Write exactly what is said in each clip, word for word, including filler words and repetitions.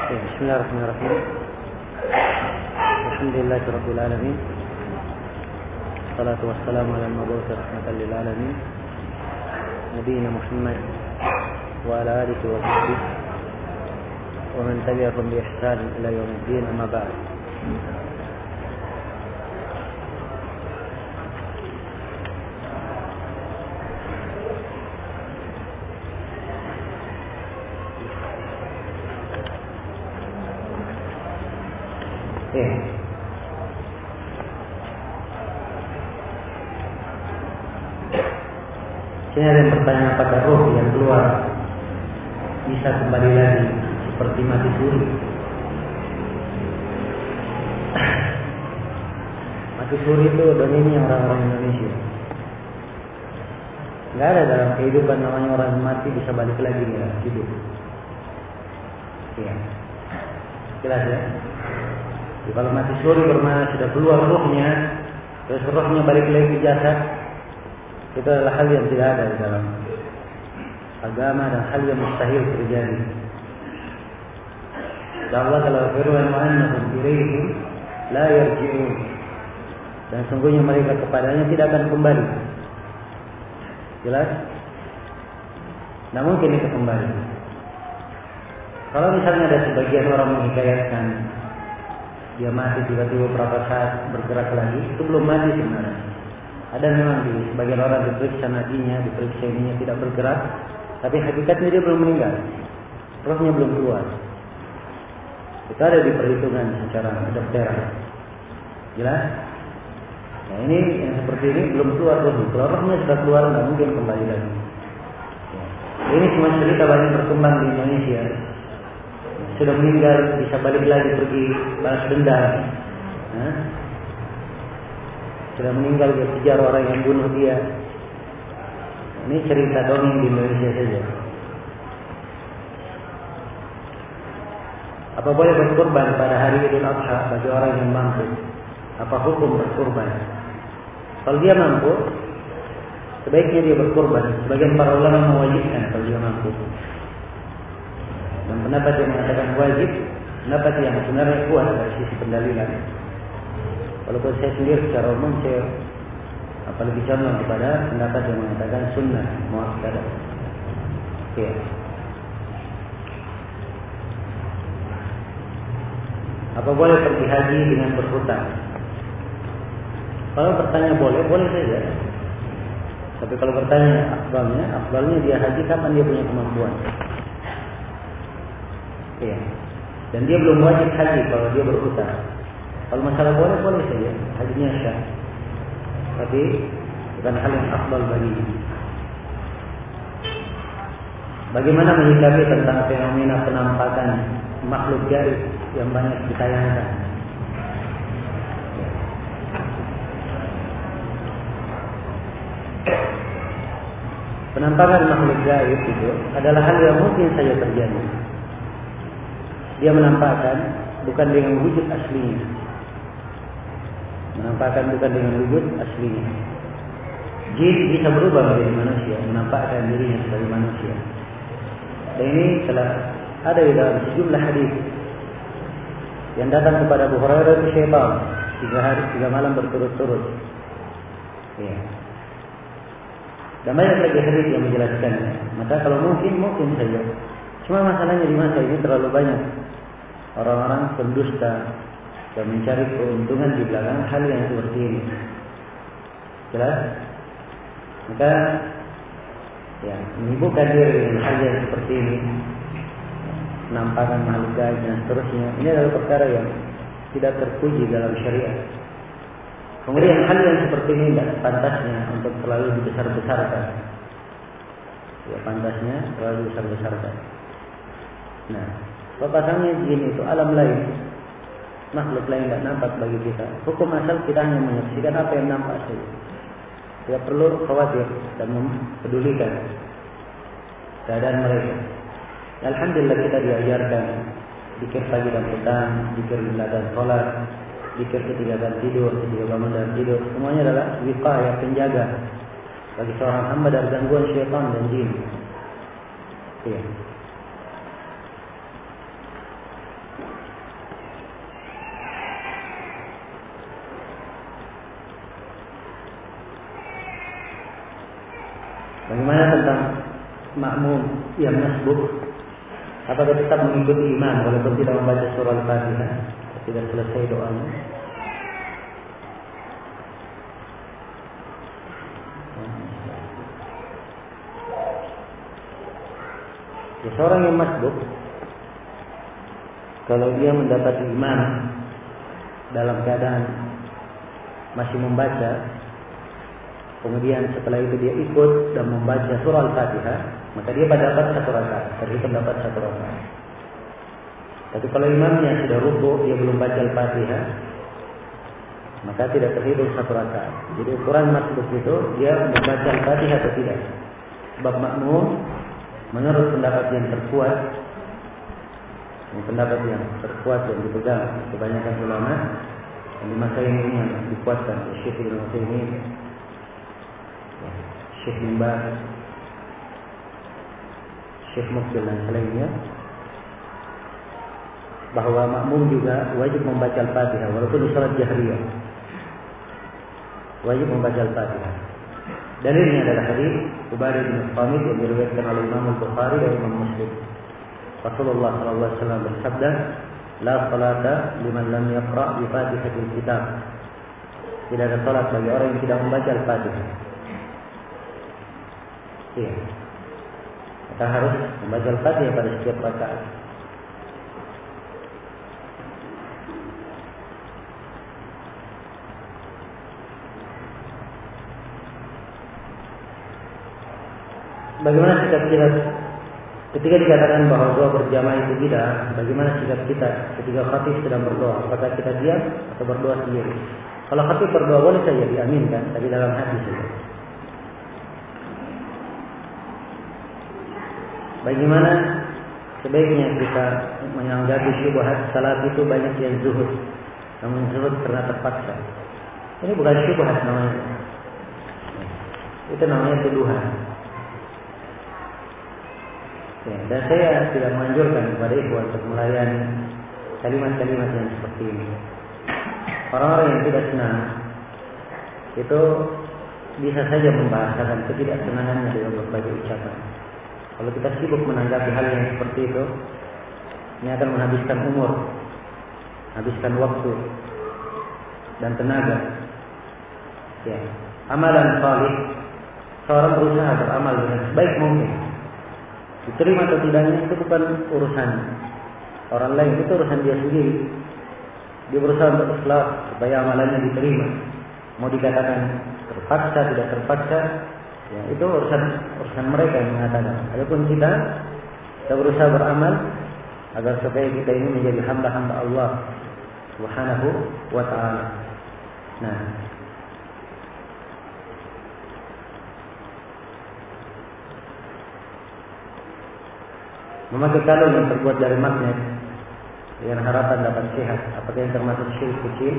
بسم الله الرحمن الرحيم. الحمد لله رب العالمين. الصلاة والسلام على المبعوث رحمة للعالمين نبينا محمد وعلى آله وصحبه ومن تبعهم بإحسان إلى يوم الدين. أما بعد. Ya. Sini ada yang bertanya, apakah roh yang keluar bisa kembali lagi seperti mati suri? Mati suri itu dominnya orang-orang Indonesia. Nggak ada dalam kehidupan namanya orang mati bisa balik lagi ya hidup. Iya. Jelas ya? Jadi kalau mati suri bermakna sudah keluar rohnya, terus rohnya balik lagi ke jasad, itu adalah hal yang tidak ada di dalam agama dan hal yang mustahil terjadi. Dan Allah telah firman, "Wa annahum ilaihim la yarji'un." Dan sungguhnya mereka kepadanya tidak akan kembali. Jelas? Nah, mungkin itu kembali. Kalau misalnya ada sebagian orang menghikayatkan dia mati tiba-tiba beberapa saat bergerak lagi, itu belum mati sebenarnya. Ada memang di sebagian orang diperiksa nadinya, diperiksa ininya tidak bergerak, tapi hakikatnya dia belum meninggal, rohnya belum keluar. Itu ada di perhitungan secara dokter. Jelas? Nah, ini yang seperti ini belum keluar rohnya. Kalau rohnya sudah keluar nggak mungkin kembali lagi. Ya. Ini cuma cerita banyak berkembang di Indonesia. Sudah meninggal bisa balik lagi pergi balas dendam. Nah, sudah meninggal dia kejar orang yang bunuh dia. Ini cerita dongeng di Indonesia saja. Apa boleh berkorban pada hari Idul Adha bagi orang yang mampu? Apa hukum berkorban? Kalau dia mampu, sebaiknya dia berkorban. Sebagian para ulama mewajibkan kalau dia mampu. Dan pendapat yang mengatakan wajib, pendapat yang sebenarnya kuat dari sisi pendalilan. Walaupun saya sendiri secara umum saya apalagi condong kepada pendapat yang mengatakan sunnah muakkadah. Oke. Apa boleh pergi haji dengan berhutang? Kalau bertanya boleh, boleh saja. Tapi kalau bertanya afdalnya, afdalnya dia haji kapan dia punya kemampuan. Ya. Dan dia belum wajib haji kalau dia berhutang. Kalau masalah boleh, boleh saja. Hajinya syah. Tapi bukan hal yang afdal baginya. Bagaimana menyikapi tentang fenomena penampakan makhluk gaib yang banyak ditayangkan? Ya. Penampakan makhluk gaib itu adalah hal yang mungkin saja terjadi. Dia menampakkan bukan dengan wujud aslinya. Menampakkan bukan dengan wujud aslinya. Jin bisa berubah menjadi manusia, menampakkan dirinya sebagai manusia. Dan ini telah ada di dalam sejumlah hadis yang datang kepada Abu Hurairah itu syaitan tiga hari tiga malam berturut-turut. Ya. Dan banyak lagi hadis yang menjelaskannya. Maka kalau mungkin mungkin saja. Cuma masalahnya di masa ini terlalu banyak orang-orang pendusta dan mencari keuntungan di belakang hal yang seperti ini. Jelas? Maka ya, menyibukkan diri dengan hal yang seperti ini, penampakan makhluk gaib dan seterusnya, ini adalah perkara yang tidak terpuji dalam syariat. Kemudian hal yang seperti ini tidak pantasnya untuk terlalu dibesar-besarkan. Ya, pantasnya terlalu dibesar-besarkan. Nah, pasangnya jin itu alam lain, makhluk lain tidak nampak bagi kita. Hukum asal kita hanya menyaksikan apa yang nampak saja. Tidak perlu khawatir dan mempedulikan keadaan mereka. Alhamdulillah kita diajarkan zikir pagi dan petang, zikir bila dan sholat, zikir ketika dan tidur, ketika bangun dan tidur. Semuanya adalah wiqayah, penjaga bagi seorang hamba dari gangguan syaitan dan jin. Ya. Bagaimana tentang makmum yang masbuk? Apakah tetap mengikuti imam walaupun tidak membaca surah Al-Fatihah, tidak selesai doanya? Ya, seorang yang masbuk, kalau dia mendapati imam dalam keadaan masih membaca, kemudian setelah itu dia ikut dan membaca surah Al-Fatihah, maka dia dapat satu rakaat, terhitung dapat satu rakaat. Tapi kalau imamnya sudah rukuk, dia belum baca Al-Fatihah, maka tidak terhitung satu rakaat. Jadi ukuran masbuk itu dia membaca Al-Fatihah atau tidak. Sebab makmum menurut pendapat yang terkuat, yang pendapat yang terkuat yang dipegang kebanyakan ulama, yang di masa ini yang dikuatkan oleh Syekh Ibnu Utsaimin, Syekh bin Baz, Syekh Muqbil dan selainnya, bahwa makmum juga wajib membaca Al-Fatihah walaupun di salat jahriyah. Wajib membaca Al-Fatihah. Dalilnya adalah hadis Ubadah bin Samit yang diriwayatkan oleh Imam Al-Bukhari dan Imam Muslim. Rasulullah sallallahu alaihi wasallam bersabda, "La salata liman lam yaqra' bi Fatihatil Kitab." Tidak ada salat bagi orang yang tidak membaca Al-Fatihah. Iya. Kita harus membaca Al-Fatihah pada setiap rakaat. Bagaimana sikap kita ketika dikatakan bahwa doa berjamaah itu tidak? Bagaimana sikap kita ketika khatib sedang berdoa? Apakah kita diam atau berdoa sendiri? Kalau khatib berdoa boleh saja diaminkan, tapi dalam hati saja. Bagaimana sebaiknya kita menanggapi syubhat salat itu banyak yang zuhud, namun zuhud karena terpaksa. Ini bukan syubhat namanya, itu namanya tuduhan. Ya, dan saya tidak menganjurkan kepada ikhwan untuk melayani kalimat-kalimat yang seperti ini. Orang-orang yang tidak senang itu bisa saja membahasakan ketidaksenangannya dengan berbagai ucapan. Kalau kita sibuk menanggapi hal yang seperti itu, ini akan menghabiskan umur, habiskan waktu dan tenaga. Ya, amalan salih, seorang berusaha beramal dengan sebaik mungkin. Diterima atau tidaknya itu bukan urusan orang lain, itu urusan dia sendiri. Dia berusaha untuk ikhlas supaya amalannya diterima. Mau dikatakan terpaksa tidak terpaksa, ya itu urusan urusan mereka yang mengatakan. Adapun kita, kita berusaha beramal agar supaya kita ini menjadi hamba-hamba Allah Subhanahu wa taala. Nah, memakai kalung yang terbuat dari magnet dengan harapan dapat sehat, apakah yang termasuk syirik kecil?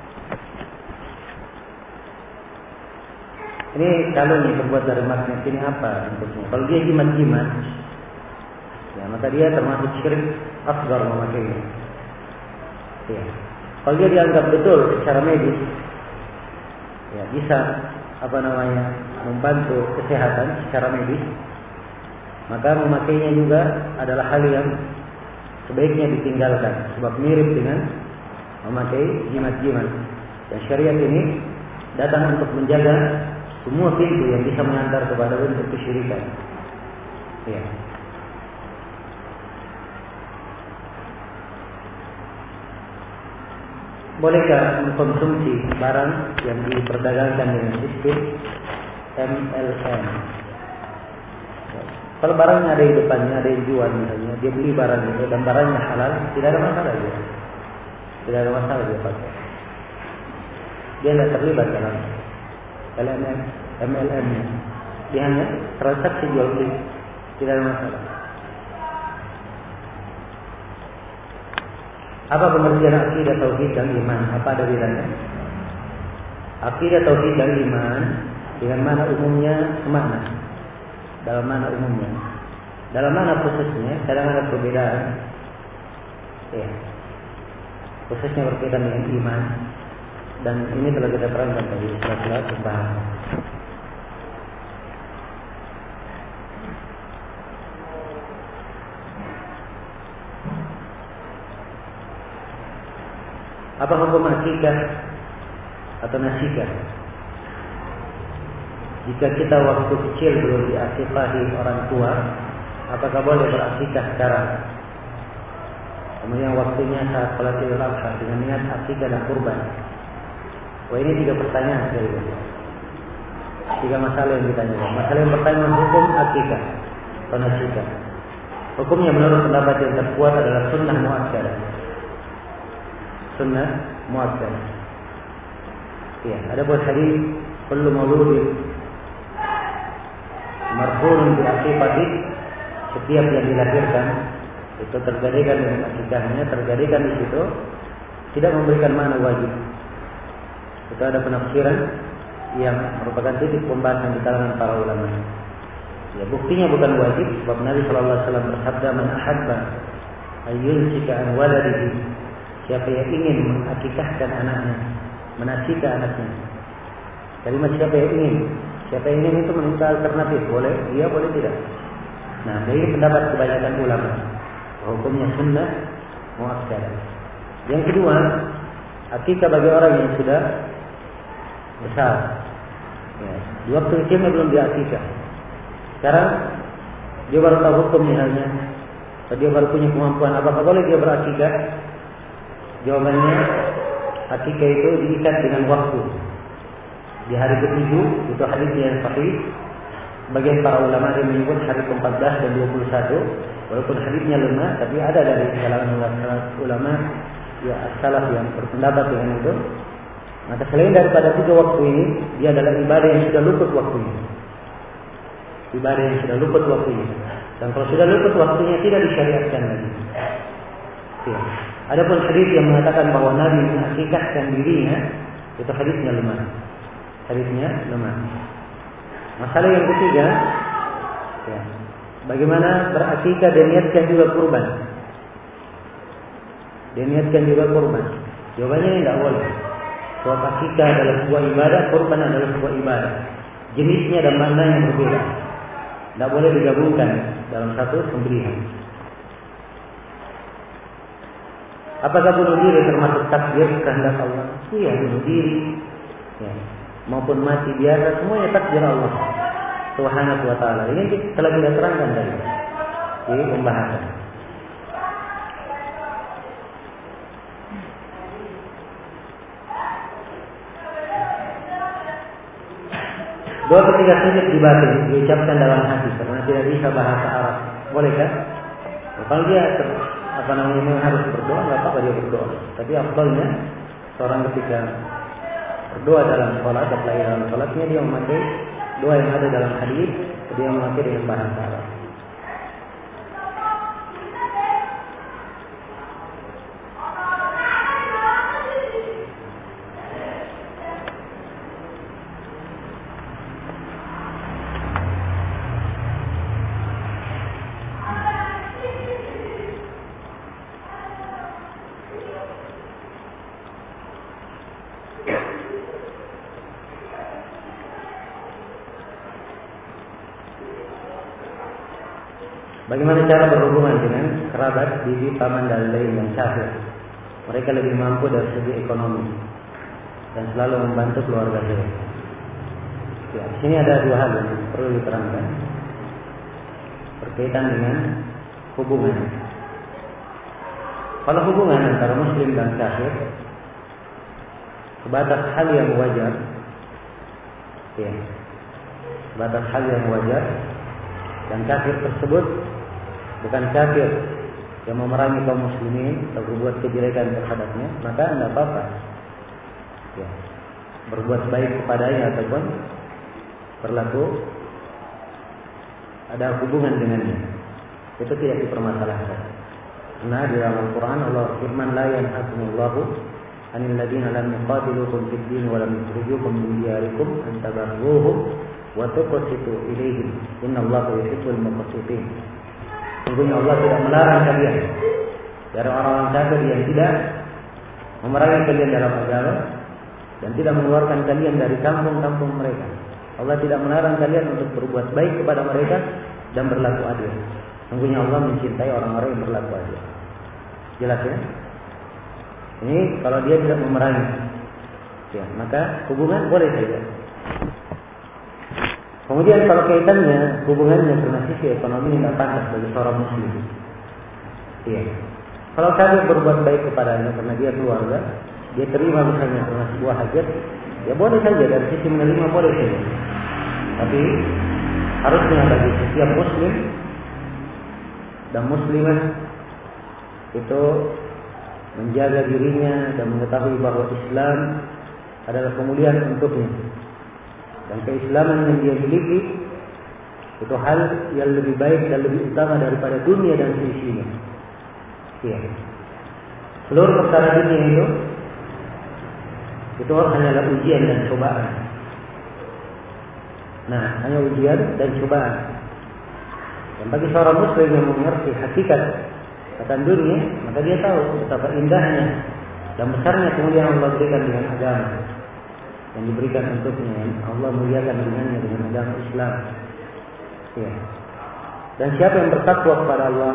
Ini kalung yang terbuat dari magnet ini apa bentuknya? Kalau dia jimat-jimat, ya maka dia termasuk syirik asghar memakainya. Ya. Kalau dia dianggap betul secara medis, ya bisa apa namanya membantu kesehatan secara medis, maka memakainya juga adalah hal yang sebaiknya ditinggalkan, sebab mirip dengan memakai jimat-jimat. Dan syariat ini datang untuk menjaga semua pintu yang bisa mengantar kepada bentuk kesyirikan. Ya. Bolehkah mengkonsumsi barang yang diperdagangkan dengan sistem M L M? Kalau barangnya ada di depannya, ada yang jual misalnya, dia beli barang itu dan barangnya halal, tidak ada masalah dia. Tidak ada masalah dia pakai. Dia tidak terlibat dalam L M M, M L M-nya. Dia hanya transaksi jual beli, tidak ada masalah. Apa pengertian akidah tauhid dan iman? Apa ada bedanya? Akidah tauhid dan iman dengan mana umumnya semakna. Dalam mana umumnya, dalam mana khususnya, kadang ada perbedaan. Ya. Khususnya berkaitan dengan iman, dan ini telah kita terangkan tadi setelah pembahasan. Apa hukum akikah atau nasikah? Jika kita waktu kecil belum diakikahi orang tua, apakah boleh berakikah sekarang? Kemudian waktunya saat salat Idul Adha dengan niat akikah dan kurban. Wah, ini tiga pertanyaan sekali. Tiga masalah yang ditanyakan. Masalah yang pertama, hukum akikah atau nasikah. Hukumnya menurut pendapat yang terkuat adalah sunnah muakkadah. Sunnah muakkadah. Ya, ada buat hadis kullu mauludin marhurun bi aqibati, setiap yang dilahirkan itu terjadikan dengan akikahnya, terjadikan di situ, tidak memberikan makna wajib. Itu ada penafsiran yang merupakan titik pembahasan di kalangan para ulama. Ya, buktinya bukan wajib, sebab Nabi Shallallahu Alaihi Wasallam bersabda, "Man ahabba ayyunsika an waladihi." Siapa yang ingin mengakikahkan anaknya, menasika anaknya. Kalimat siapa yang ingin, siapa yang ingin itu meminta alternatif, boleh, iya boleh tidak. Nah, dari pendapat kebanyakan ulama, hukumnya sunnah muakkadah. Yang kedua, akikah bagi orang yang sudah besar. Ya, di waktu kecilnya belum diakikah. Sekarang dia baru tahu hukumnya halnya, atau dia baru punya kemampuan, apakah boleh dia berakikah? Jawabannya, akikah itu diikat dengan waktu. Di hari ketujuh, itu hadis yang sahih. Bagian para ulama yang menyebut hari ke empat belas dan dua puluh satu, walaupun hadisnya lemah, tapi ada dari kalangan ulama ya salaf yang berpendapat dengan itu. Maka selain daripada tiga waktu ini, dia adalah ibadah yang sudah luput waktunya. Ibadah yang sudah luput waktunya. Dan kalau sudah luput waktunya, tidak disyariatkan lagi. Ya. Adapun hadis yang mengatakan bahwa Nabi mengakikahkan dirinya, itu hadisnya lemah. Hadisnya lemah. Masalah yang ketiga, ya, bagaimana berakikah dan niatkan juga kurban? Diniatkan juga kurban. Jawabannya tidak boleh. Sebab akikah adalah sebuah ibadah, kurban adalah sebuah ibadah. Jenisnya dan maknanya yang berbeda. Tidak boleh digabungkan dalam satu sembelihan. Apakah bunuh diri termasuk takdir kehendak Allah? Iya, bunuh diri, ya, maupun mati biasa, semuanya takdir Allah Subhanahu wa Ta'ala. Ini telah kita terangkan tadi di pembahasan. Doa ketika sujud di batin diucapkan dalam hati karena tidak bisa bahasa Arab. Bolehkah? Kalau dia ter, apa namanya memang harus berdoa, nggak apa-apa dia berdoa. Tapi afdalnya seorang ketika berdoa dalam sholat atau dalam sholatnya dia memakai doa yang ada dalam hadis, dia memakai dengan bahasa Arab. Bagaimana cara berhubungan dengan kerabat, bibi, paman dan lain yang kafir? Mereka lebih mampu dari segi ekonomi dan selalu membantu keluarga saya. Ya, di sini ada dua hal yang perlu diterangkan berkaitan dengan hubungan. Kalau hubungan antara muslim dan kafir sebatas hal yang wajar, ya, sebatas hal yang wajar, dan kafir tersebut bukan kafir yang memerangi kaum muslimin atau berbuat kejelekan terhadapnya, maka tidak apa-apa ya, berbuat baik kepadanya ataupun berlaku ada hubungan dengannya. Itu tidak dipermasalahkan. Karena di dalam Al-Quran Allah firman, la yanhakumullahu anil ladina lam yuqatilukum fid din wa lam yukhrijukum min diyarikum an tabarruhum wa tuqsitu ilaihim innallaha yuhibbul muqsitin. Sungguhnya Allah tidak melarang kalian dari orang-orang kafir yang tidak memerangi kalian dalam agama dan tidak mengeluarkan kalian dari kampung-kampung mereka. Allah tidak melarang kalian untuk berbuat baik kepada mereka dan berlaku adil. Sungguhnya Allah mencintai orang-orang yang berlaku adil. Jelas ya? Ini kalau dia tidak memerangi, ya, maka hubungan boleh saja. Kemudian kalau kaitannya hubungannya karena sisi ekonomi tidak pantas bagi seorang muslim. Iya. Kalau kafir berbuat baik kepadanya karena dia keluarga, dia terima misalnya karena sebuah hajat, ya boleh saja, dari sisi menerima boleh saja. Tapi harusnya bagi setiap muslim dan muslimah itu menjaga dirinya dan mengetahui bahwa Islam adalah kemuliaan untuknya. Dan keislaman yang dia miliki itu hal yang lebih baik dan lebih utama daripada dunia dan seisinya. Ya. Seluruh perkara dunia itu itu hanyalah ujian dan cobaan. Nah, hanya ujian dan cobaan. Dan bagi seorang muslim yang mengerti hakikat akan dunia, maka dia tahu betapa indahnya dan besarnya kemuliaan Allah berikan dengan agama yang diberikan untuknya, yang Allah muliakan dengannya dengan agama Islam. Ya. Dan siapa yang bertakwa kepada Allah,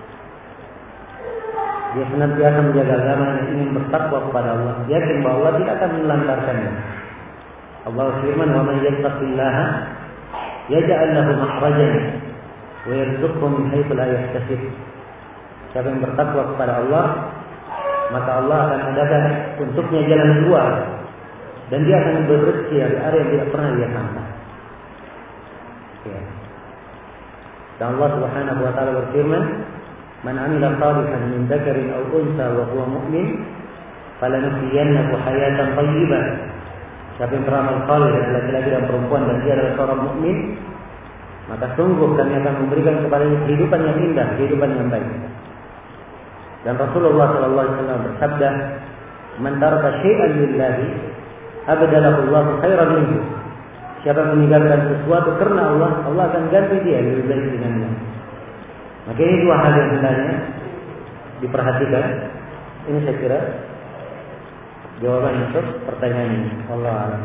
dia senantiasa menjaga agama dan ingin bertakwa kepada Allah, yakin bahwa Allah tidak akan melantarkannya. Allah firman, "Wa man yattaqillaha yaj'al lahu makhrajan wa yarzuqhu min haitsu la yahtasib." Siapa yang bertakwa kepada Allah, maka Allah akan adakan untuknya jalan keluar dan dia akan berrezeki dari area yang tidak pernah dia sangka. Ya. Dan Allah Subhanahu wa taala berfirman, "Man 'amila shalihan min dzakarin aw untha wa huwa mu'min, falanuhyiyannahu hayatan thayyibah." Siapa yang beramal saleh dari laki-laki dan perempuan dan dia adalah seorang mukmin, maka sungguh kami akan memberikan kepadanya kehidupan yang indah, kehidupan yang baik. Dan Rasulullah sallallahu alaihi wasallam bersabda, "Man taraka syai'an lillahi abdalahu Allahu khairan minhu." Siapa yang meninggalkan sesuatu karena Allah, Allah akan ganti dia lebih baik dengannya. Maka ini dua hal yang hendaknya diperhatikan. Ini saya kira jawaban untuk pertanyaan ini. Wallahu a'lam.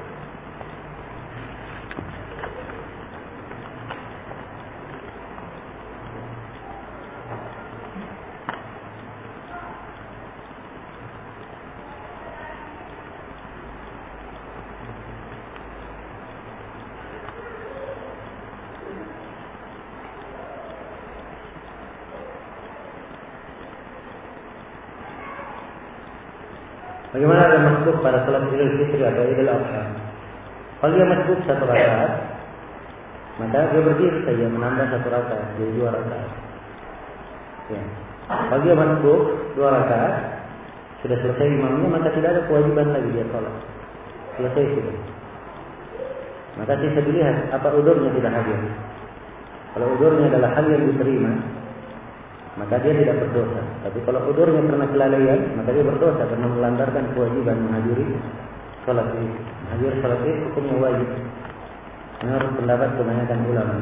Bagaimana ada masbuk pada salat Idul Fitri atau Idul Adha? Kalau dia masbuk satu rakaat, maka dia berdiri saja menambah satu rakaat, jadi dua rakaat. Ya. Kalau dia masbuk dua rakaat, sudah selesai imamnya, maka tidak ada kewajiban lagi dia salat. Selesai sudah. Maka bisa dilihat apa udurnya tidak hadir. Kalau udurnya adalah hal yang diterima, maka dia tidak berdosa. Tapi kalau udurnya karena kelalaian, maka dia berdosa karena melantarkan kewajiban menghadiri salat Id. Menghadiri salat Id hukumnya wajib. Menurut pendapat kebanyakan ulama.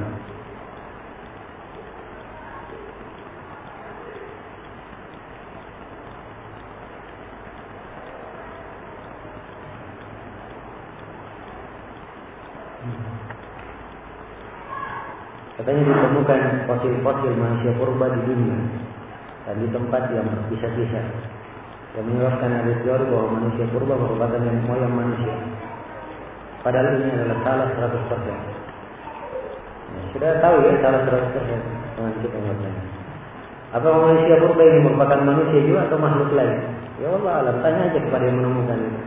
Katanya ditemukan fosil-fosil manusia purba di dunia dan di tempat yang berpisah-pisah, yang menyebabkan ada teori bahwa manusia purba merupakan nenek moyang manusia. Padahal ini adalah salah seratus persen. Ya, sudah tahu ya salah seratus persen dengan kita ngomongnya. Apa manusia purba ini merupakan manusia juga atau makhluk lain? Ya Allah alam, tanya aja kepada yang menemukan itu.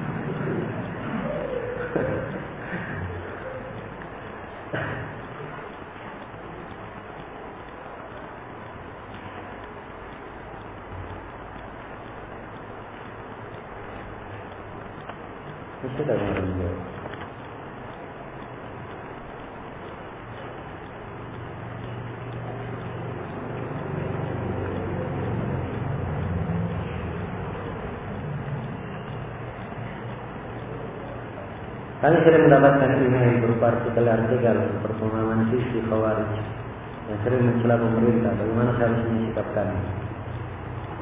Sudah menjawab. Kami sering mendapatkan email berupa artikel-artikel perpemahaman sisi Khawarij yang sering mencela pemerintah. Bagaimana seharusnya sikap kami?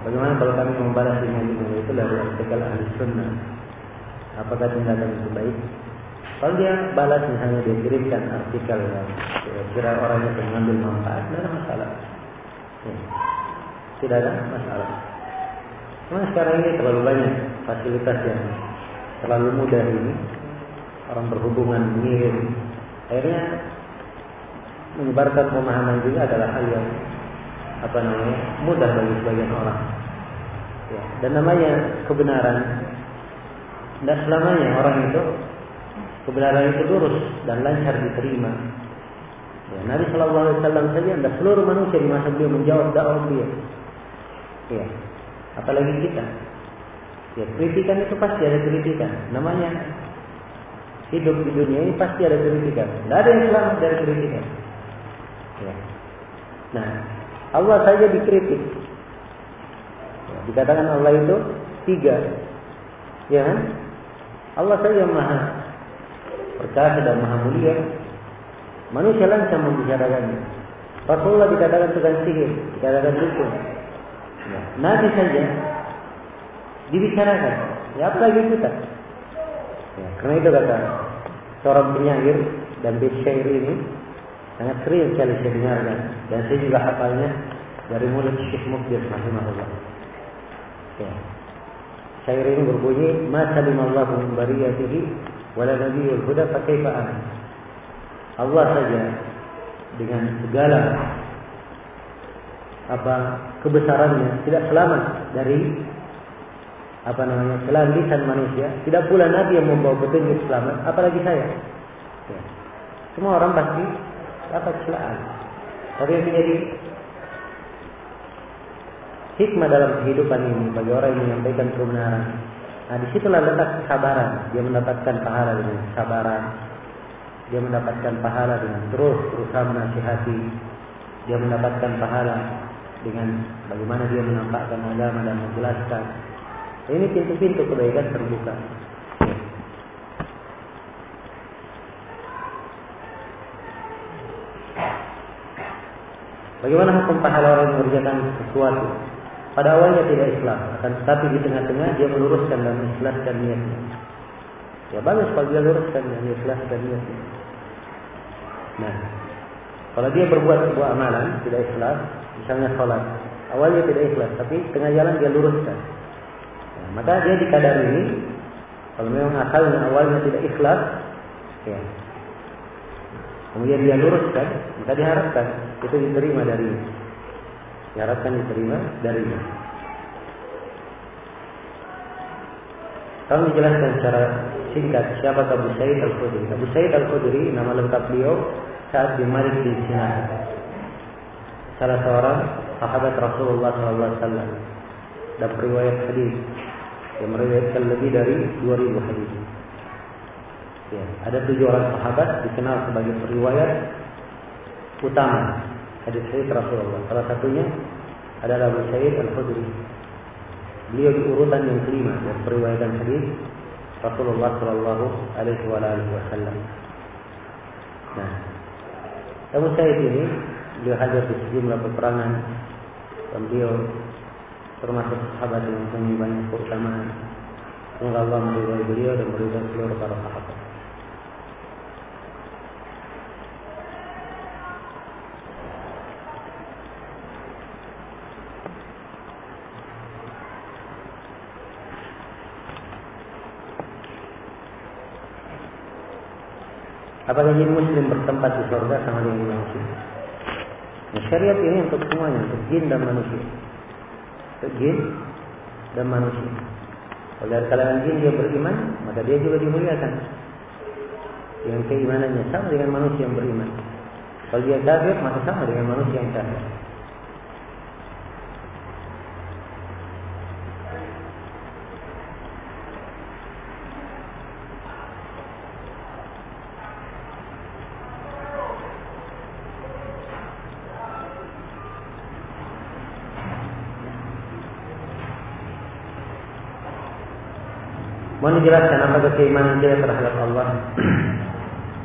Bagaimana kalau kami membalas dengan itu dari artikel ahli sunnah? Apakah tindakan itu baik? Kalau dia balas misalnya dia kirimkan artikel yang kira orangnya mengambil manfaat, tidak ada masalah. Ya. Tidak ada masalah. Cuma sekarang ini terlalu banyak fasilitas yang terlalu mudah ini. Orang berhubungan mengirim, akhirnya menyebarkan pemahaman juga adalah hal yang apa namanya mudah bagi sebagian orang. Ya. Dan namanya kebenaran, tidak selamanya orang itu kebenaran itu lurus dan lancar diterima. Ya, Nabi Shallallahu Alaihi Wasallam saja, dan seluruh manusia di masa beliau menjawab dakwah beliau. Ya, apalagi kita. Ya, kritikan itu pasti ada kritikan. Namanya hidup di dunia ini pasti ada kritikan. Tidak ada yang selamat dari kritikan. Ya. Nah, Allah saja dikritik. Ya, dikatakan Allah itu tiga, ya kan? Allah saja maha perkasa dan maha mulia. Manusia lancang membicarakannya. Rasulullah dikatakan tukang sihir, dikatakan dukun. Ya. Nabi saja dibicarakan. Ya apalagi kita. Ya, karena itu kata seorang penyair dan bait syair ini sangat sering sekali saya dengarkan dan saya juga hafalnya dari mulut Syekh Mukbir rahimahullah. Ya. Syair ini berbunyi, "Ma salimallahu min bariyatihi wa la nabiyyul huda fa kaifa an." Allah saja dengan segala apa kebesarannya tidak selamat dari apa namanya kesalahan lisan manusia, tidak pula Nabi yang membawa petunjuk selamat, apalagi saya. Ya. Semua orang pasti dapat kesalahan. Tapi yang menjadi hikmah dalam kehidupan ini bagi orang yang menyampaikan kebenaran. Nah, disitulah letak kesabaran. Dia mendapatkan pahala dengan kesabaran. Dia mendapatkan pahala dengan terus berusaha menasihati. Dia mendapatkan pahala dengan bagaimana dia menampakkan agama dan menjelaskan. Ini pintu-pintu kebaikan terbuka. Bagaimana hukum pahala orang yang mengerjakan sesuatu? Pada awalnya tidak ikhlas, akan tetapi di tengah-tengah dia meluruskan dan mengikhlaskan niatnya. Ya bagus kalau dia luruskan dan mengikhlaskan niatnya. Nah, kalau dia berbuat sebuah amalan tidak ikhlas, misalnya sholat, awalnya tidak ikhlas, tapi tengah jalan dia luruskan. Nah, maka dia di kadar ini, kalau memang asalnya awalnya tidak ikhlas, ya, kemudian dia luruskan, maka diharapkan itu diterima darinya. Diharapkan diterima darinya. Kami jelaskan secara singkat siapa Abu Sa'id Al-Khudri. Abu Sa'id Al-Khudri nama lengkap beliau Sa'ad bin Malik bin Sinan, salah seorang sahabat Rasulullah shallallahu alaihi wasallam dan periwayat hadis yang meriwayatkan lebih dari dua ribu hadis. Ya, ada tujuh orang sahabat dikenal sebagai periwayat utama hadis-hadis Rasulullah. Salah satunya adalah Abu Sa'id Al-Khudri. Beliau di urutan yang kelima dari periwayatan hadis Rasulullah Shallallahu Alaihi Wasallam. Nah, Abu Sa'id ini beliau hadir di sejumlah peperangan dan beliau termasuk sahabat yang mempunyai banyak keutamaan. Semoga Allah meridai beliau dan meridai seluruh para sahabat. Apakah jin muslim bertempat di surga sama dengan manusia? Nah, syariat ini untuk semuanya, untuk jin dan manusia. Untuk jin dan manusia. Kalau dari kalangan jin dia beriman, maka dia juga dimuliakan. Yang keimanannya sama dengan manusia yang beriman. Kalau dia kafir, maka sama dengan manusia yang kafir. Mohon dijelaskan apakah keimanan kita terhadap Allah.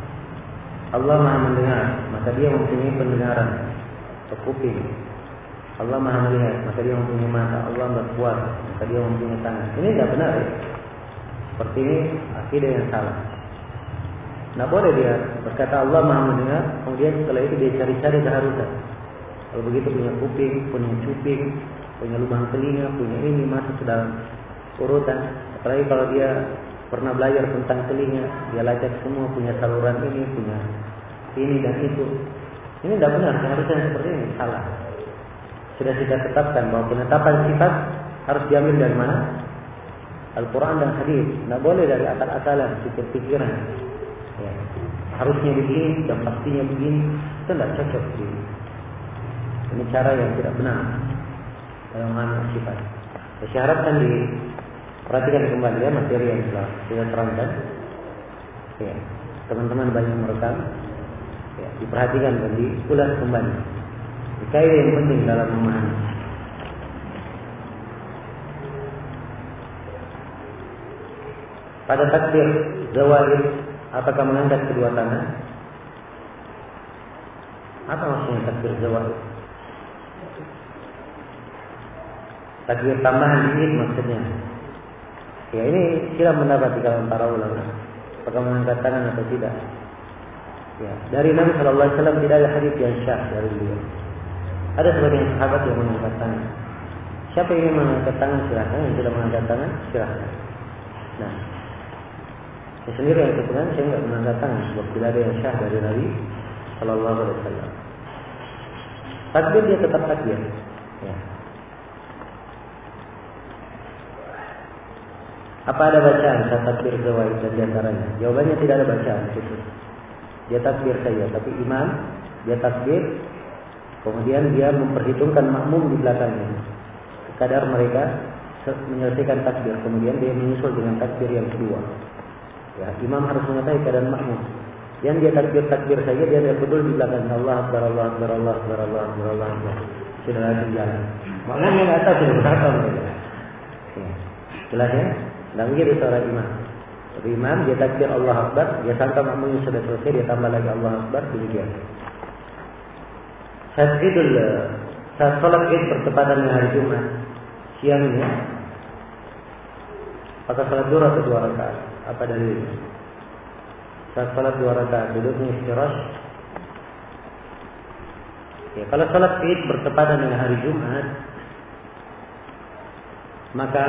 Allah Maha mendengar, maka dia mempunyai pendengaran atau kuping. Allah Maha melihat, maka dia mempunyai mata. Allah berkuasa, maka dia mempunyai tangan. Ini tidak benar ya. Seperti ini akidah yang salah. Nah boleh dia berkata Allah Maha mendengar, kemudian setelah itu dia cari-cari keharusan. Kalau begitu punya kuping, punya cuping, punya lubang telinga, punya ini masuk ke dalam urutan. Apalagi kalau dia pernah belajar tentang telinga, dia lacak semua, punya saluran ini, punya ini dan itu. Ini tidak benar, keharusan seperti ini salah. Sudah kita tetapkan bahwa penetapan sifat harus diambil dari mana? Al-Quran dan hadis. Tidak boleh dari akal-akalan, pikir-pikiran. Ya. Harusnya begini dan pastinya begini, itu tidak cocok. Ini cara yang tidak benar dalam hal sifat. Saya harapkan diperhatikan kembali ya materi yang telah kita terangkan. Ya. Teman-teman banyak merekam. Ya. Diperhatikan dan diulas kembali. Kaidah yang penting dalam memahami. Pada takbir zawal, apakah mengangkat kedua tangan? Apa maksudnya takbir zawal? Takbir tambahan di Id maksudnya. Ya ini silap pendapat di kalangan para ulama. Apakah mengangkat tangan atau tidak? Ya, dari Nabi Shallallahu Alaihi Wasallam tidak ada hadits yang syah dari beliau. Ada sebagian sahabat yang mengangkat tangan. Siapa yang ingin mengangkat tangan silahkan, yang tidak mengangkat tangan silahkan. Nah, saya sendiri yang kebetulan saya tidak mengangkat tangan sebab tidak ada yang syah dari Nabi Shallallahu Alaihi Wasallam. Takbir dia tetap takbir. Ya. Apa ada bacaan saat takbir zawaid dan diantaranya? Jawabannya tidak ada bacaan itu. Dia takbir saja, tapi imam dia takbir. Kemudian dia memperhitungkan makmum di belakangnya. Sekadar mereka menyelesaikan takbir, kemudian dia menyusul dengan takbir yang kedua. Ya, imam harus mengetahui keadaan makmum. Yang dia takbir-takbir saja, dia tidak peduli di belakangnya. Allah Akbar, Allah Akbar, Allah Akbar, Allah Akbar, Allah Akbar. Sudah langsung jalan. Makmumnya nggak tahu sudah berapa mereka. Ya. Jelas ya? Tidak begitu seorang imam. Tapi imam dia takbir Allah Akbar, dia sangka makmumnya sudah selesai, dia tambah lagi Allah Akbar, demikian. Saat idul, saat sholat id bertepatan dengan hari Jumat siangnya, apakah sholat dua atau dua rakaat? Apa dalilnya? Saat sholat dua rakaat duduknya istirahat. Ya, kalau sholat id bertepatan dengan hari Jumat, maka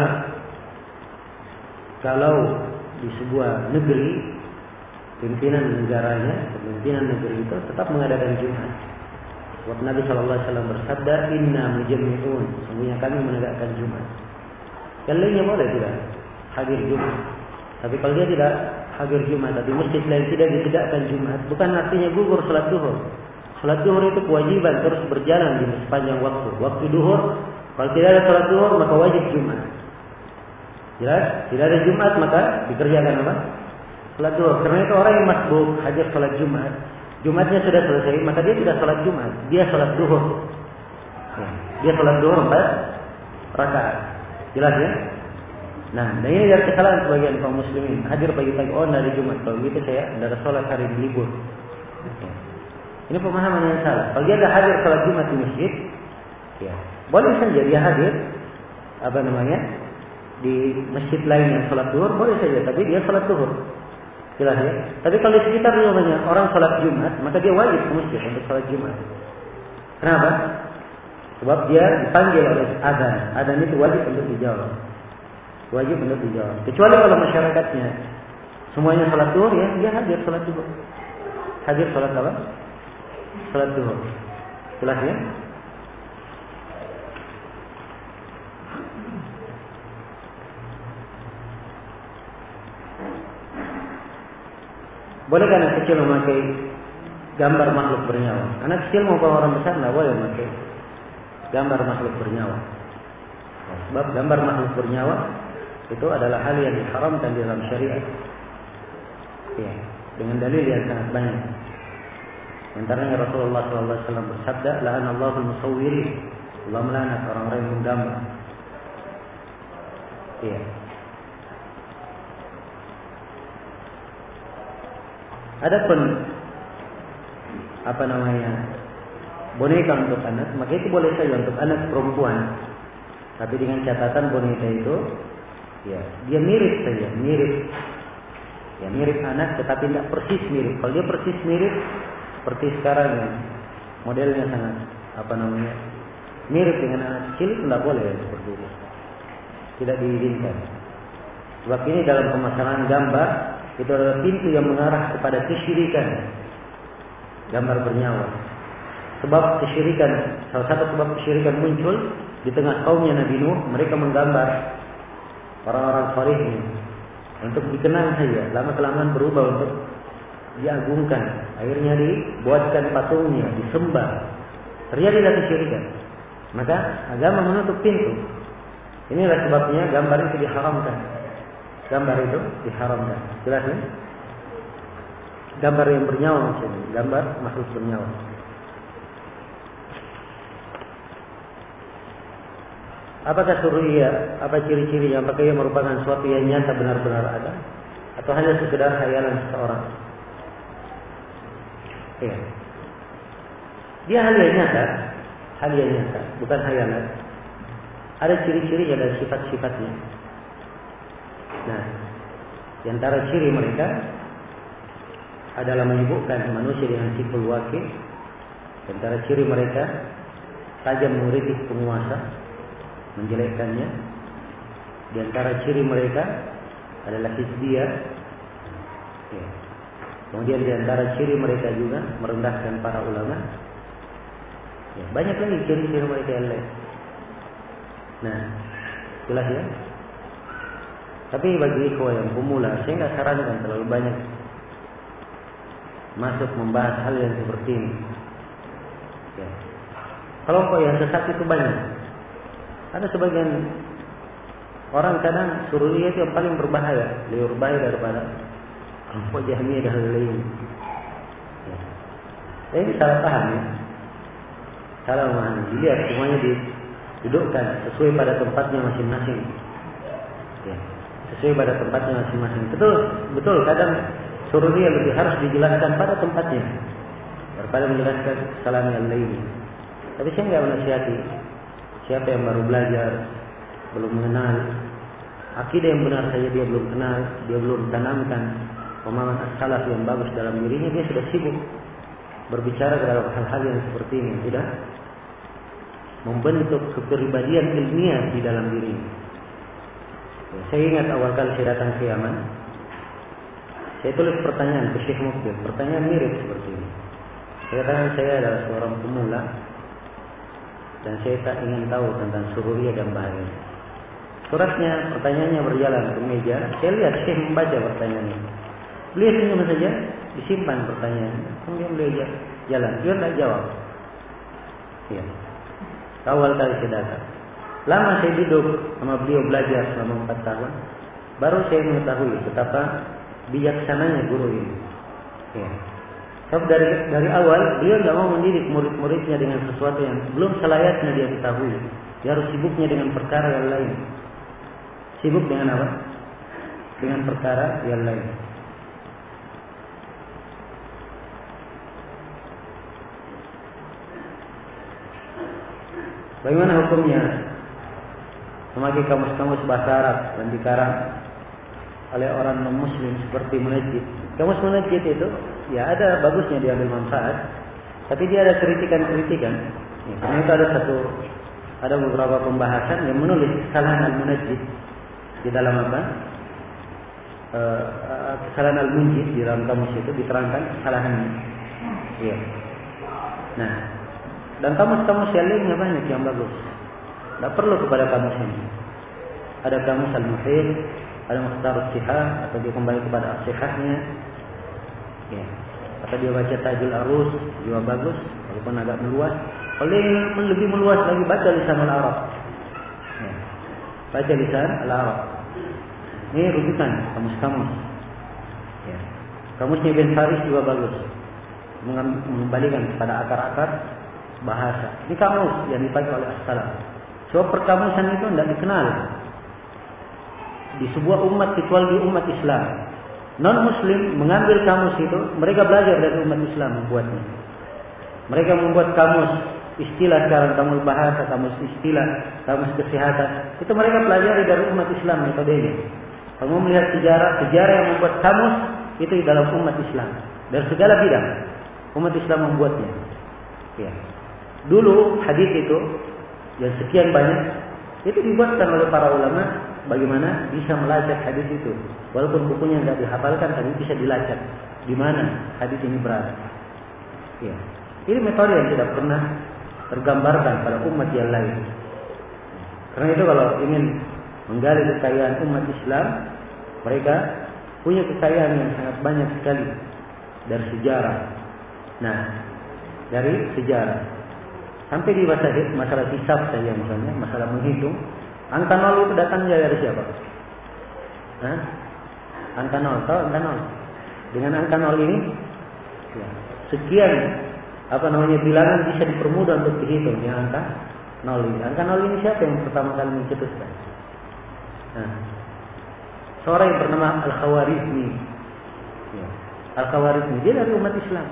kalau di sebuah negeri pimpinan negaranya, pimpinan negeri itu tetap mengadakan Jumat. Waktu Nabi Shallallahu Alaihi Wasallam bersabda, Inna mujammi'un, sesungguhnya kami menegakkan Jumat. Yang lainnya boleh tidak hadir Jumat. Tapi kalau dia tidak hadir Jumat, tapi masjid lain tidak ditegakkan Jumat, bukan artinya gugur salat duhur. Salat duhur itu kewajiban terus berjalan di sepanjang waktu. Waktu duhur, kalau tidak ada salat duhur maka wajib Jumat. Jelas? Tidak ada Jumat maka dikerjakan apa? Salat duhur. Karena itu orang yang masbuk hadir salat Jumat, Jumatnya sudah selesai, maka dia tidak salat Jumat, dia salat duhur. Ya, dia salat duhur empat rakaat. Jelas ya? Nah, dan ini dari kesalahan sebagian kaum muslimin. Hadir pagi-pagi, oh dari Jumat. Kalau begitu saya tidak ada salat hari ini libur. Ya. Ini pemahaman yang salah. Kalau dia ada hadir salat Jumat di masjid, ya boleh saja dia hadir, apa namanya, di masjid lain yang salat duhur boleh saja, tapi dia salat duhur. Jelas ya. Tapi kalau di sekitar rumahnya orang salat Jumat, maka dia wajib ke masjid untuk salat Jumat. Kenapa? Sebab dia dipanggil oleh adzan. Adzan itu wajib untuk dijawab. Wajib untuk dijawab. Kecuali kalau masyarakatnya semuanya salat duhur, ya dia hadir salat duhur. Hadir salat apa? Salat duhur. Jelas ya? Bolehkah anak kecil memakai gambar makhluk bernyawa? Anak kecil maupun orang besar tidak boleh memakai gambar makhluk bernyawa. Sebab gambar makhluk bernyawa itu adalah hal yang diharamkan di dalam syariat. Ya, dengan dalil yang sangat banyak. Antaranya Rasulullah shallallahu alaihi wasallam bersabda, "La'anallahu al-musawwirin." Allah melaknat orang-orang yang menggambar. Iya. Adapun apa namanya boneka untuk anak, maka itu boleh saja untuk anak perempuan. Tapi dengan catatan boneka itu, ya dia mirip saja, mirip. Ya mirip anak, tetapi tidak persis mirip. Kalau dia persis mirip, seperti sekarang ya, modelnya sangat apa namanya, mirip dengan anak kecil, tidak boleh ya, seperti itu. Tidak diizinkan. Sebab ini dalam permasalahan gambar, itu adalah pintu yang mengarah kepada kesyirikan. Gambar bernyawa. Sebab kesyirikan, salah satu sebab kesyirikan muncul di tengah kaumnya Nabi Nuh, mereka menggambar orang-orang salihnya untuk dikenang saja. Lama-kelamaan berubah untuk diagungkan. Akhirnya dibuatkan patungnya, disembah. Terjadilah kesyirikan. Maka agama menutup pintu. Inilah sebabnya gambar itu diharamkan. Gambar itu diharamkan. Jelas ya? Gambar yang bernyawa maksudnya. Gambar makhluk bernyawa. Apakah surya? Apa ciri-cirinya? Apakah ia merupakan suatu yang nyata benar-benar ada? Atau hanya sekedar khayalan seseorang? Iya. Dia hal yang nyata. Hal yang nyata. Bukan khayalan. Ada ciri-cirinya dan sifat-sifatnya. Nah, di antara ciri mereka adalah menyibukkan manusia dengan siful wakil. Di antara ciri mereka tajam mengkritik penguasa, menjelekkannya. Di antara ciri mereka adalah hizbiyah. Ya. Kemudian di antara ciri mereka juga merendahkan para ulama. Ya, banyak lagi ciri-ciri mereka yang lain. Nah, jelas ya. Tapi bagi ikhwah yang pemula, saya nggak sarankan terlalu banyak masuk membahas hal yang seperti ini. Ya. Kelompok yang sesat itu banyak. Ada sebagian orang kadang sururiyah itu yang paling berbahaya, lebih berbahaya daripada kelompok Jahmiyah dan lain. Ya. Ini salah paham ya. Salah memahami. Dilihat semuanya didudukkan sesuai pada tempatnya masing-masing. Ya. Sesuai pada tempatnya masing-masing. Betul, betul. Kadang sururiyah lebih harus dijelaskan pada tempatnya daripada menjelaskan kesalahan yang lain. Tapi saya nggak menasihati siapa yang baru belajar, belum mengenal akidah yang benar saja dia belum kenal, dia belum tanamkan pemahaman as-salaf yang bagus dalam dirinya, dia sudah sibuk berbicara dalam hal-hal yang seperti ini, tidak membentuk kepribadian ilmiah di dalam diri. Ya, saya ingat awal kali saya datang ke Yaman, saya tulis pertanyaan ke Syekh Mukbil, pertanyaan mirip seperti ini. Saya katakan saya adalah seorang pemula dan saya tak ingin tahu tentang sururiyah dan bahaya. Suratnya, pertanyaannya berjalan ke meja. Saya lihat Syekh membaca pertanyaannya. Beliau senyum saja, disimpan pertanyaannya. Kemudian beliau jalan, dia tidak jawab. Ya. Awal kali saya datang. Lama saya duduk sama beliau belajar selama empat tahun. Baru saya mengetahui betapa bijaksananya guru ini. Ya. Sebab dari dari awal beliau tidak mau mendidik murid-muridnya dengan sesuatu yang belum selayaknya dia ketahui. Dia harus sibuknya dengan perkara yang lain. Sibuk dengan apa? Dengan perkara yang lain. Bagaimana hukumnya memakai kamus-kamus bahasa Arab dan dikarang oleh orang non-Muslim seperti Munajjid? Kamus Munajjid itu, ya ada bagusnya diambil manfaat, tapi dia ada kritikan-kritikan. Ya, karena itu ada satu, ada beberapa pembahasan yang menulis kesalahan al-Munajjid di dalam apa? E, kesalahan al-Munjid di dalam kamus itu diterangkan kesalahannya. Iya. Nah, dan kamus-kamus yang lainnya banyak yang bagus. Tidak perlu kepada kamus ini. Ada kamus al-Muhit, ada Mukhtarus Sihah, atau dia kembali kepada as-Sihahnya. Ya. Atau dia baca Tajul Arus, juga bagus, walaupun agak meluas. Kalau dia lebih meluas lagi, baca lisan al-Arab. Ya. Baca lisan al-Arab. Ini rujukan kamus-kamus. Ya. Kamusnya Ibn Faris juga bagus, mengembalikan kepada akar-akar bahasa. Ini kamus yang dipakai oleh as-salaf. Sebab perkamusan itu tidak dikenal di sebuah umat kecuali di umat Islam. Non Muslim mengambil kamus itu, mereka belajar dari umat Islam membuatnya. Mereka membuat kamus istilah sekarang, kamus bahasa, kamus istilah, kamus kesehatan. Itu mereka pelajari dari umat Islam metodenya. Kalau mau melihat sejarah, sejarah yang membuat kamus itu di dalam umat Islam. Dari segala bidang umat Islam membuatnya. Ya. Dulu hadis itu yang sekian banyak itu dibuatkan oleh para ulama bagaimana bisa melacak hadis itu. Walaupun bukunya tidak dihafalkan, tapi bisa dilacak di mana hadis ini berada. Ya. Ini metode yang tidak pernah tergambarkan pada umat yang lain. Karena itu kalau ingin menggali kekayaan umat Islam, mereka punya kekayaan yang sangat banyak sekali dari sejarah. Nah, dari sejarah sampai di masalah, masalah hisab saja misalnya, masalah menghitung, angka nol itu datangnya dari siapa? Hah? Angka nol, tahu angka nol? Dengan angka nol ini, ya, sekian apa namanya bilangan bisa dipermudah untuk dihitung. Yang angka nol ini, angka nol ini siapa yang pertama kali mencetuskan? Nah, seorang yang bernama Al-Khawarizmi. Ya. Al-Khawarizmi dia dari umat Islam,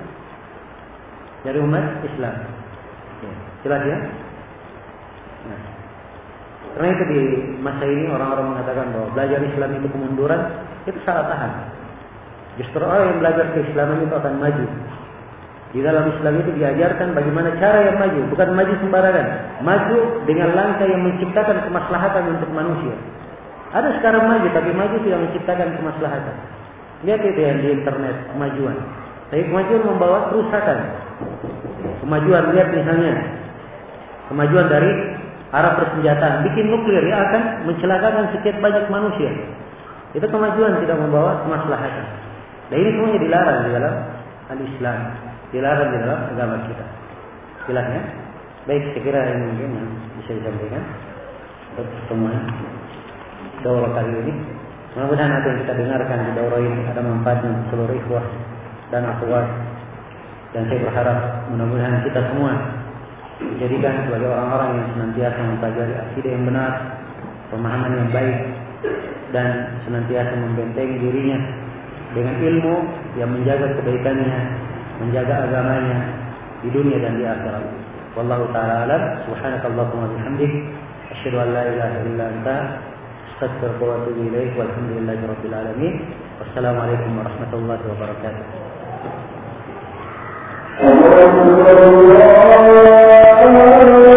dari umat Islam. Ya. Jelas ya? Nah, karena itu di masa ini orang-orang mengatakan bahwa belajar Islam itu kemunduran, itu salah paham. Justru orang yang belajar keislaman itu akan maju. Di dalam Islam itu diajarkan bagaimana cara yang maju, bukan maju sembarangan. Maju dengan langkah yang menciptakan kemaslahatan untuk manusia. Ada sekarang maju, tapi maju tidak menciptakan kemaslahatan. Lihat itu yang di internet, kemajuan. Tapi kemajuan membawa kerusakan. Kemajuan, lihat misalnya, kemajuan dari arah persenjataan, bikin nuklir yang akan mencelakakan sekian banyak manusia. Itu kemajuan tidak membawa kemaslahatan. Dan ini semuanya dilarang di dalam al-Islam, dilarang di dalam agama kita. Jelas ya? Baik, saya kira ini mungkin yang bisa disampaikan untuk pertemuan daurah kali ini. Mudah-mudahan apa yang kita dengarkan di daurah ini ada manfaatnya untuk seluruh ikhwah dan akhwat. Dan saya berharap mudah-mudahan kita semua dijadikan sebagai orang-orang yang senantiasa mempelajari akidah yang benar, pemahaman yang baik, dan senantiasa membentengi dirinya dengan ilmu yang menjaga kebaikannya, menjaga agamanya di dunia dan di akhirat. Wallahu ta'ala alam. Subhanakallahumma bihamdik, asyhadu an la ilaha illa anta, astaghfiruka wa atubu ilaik. Walhamdulillahi rabbil alamin. Wassalamualaikum warahmatullahi wabarakatuh.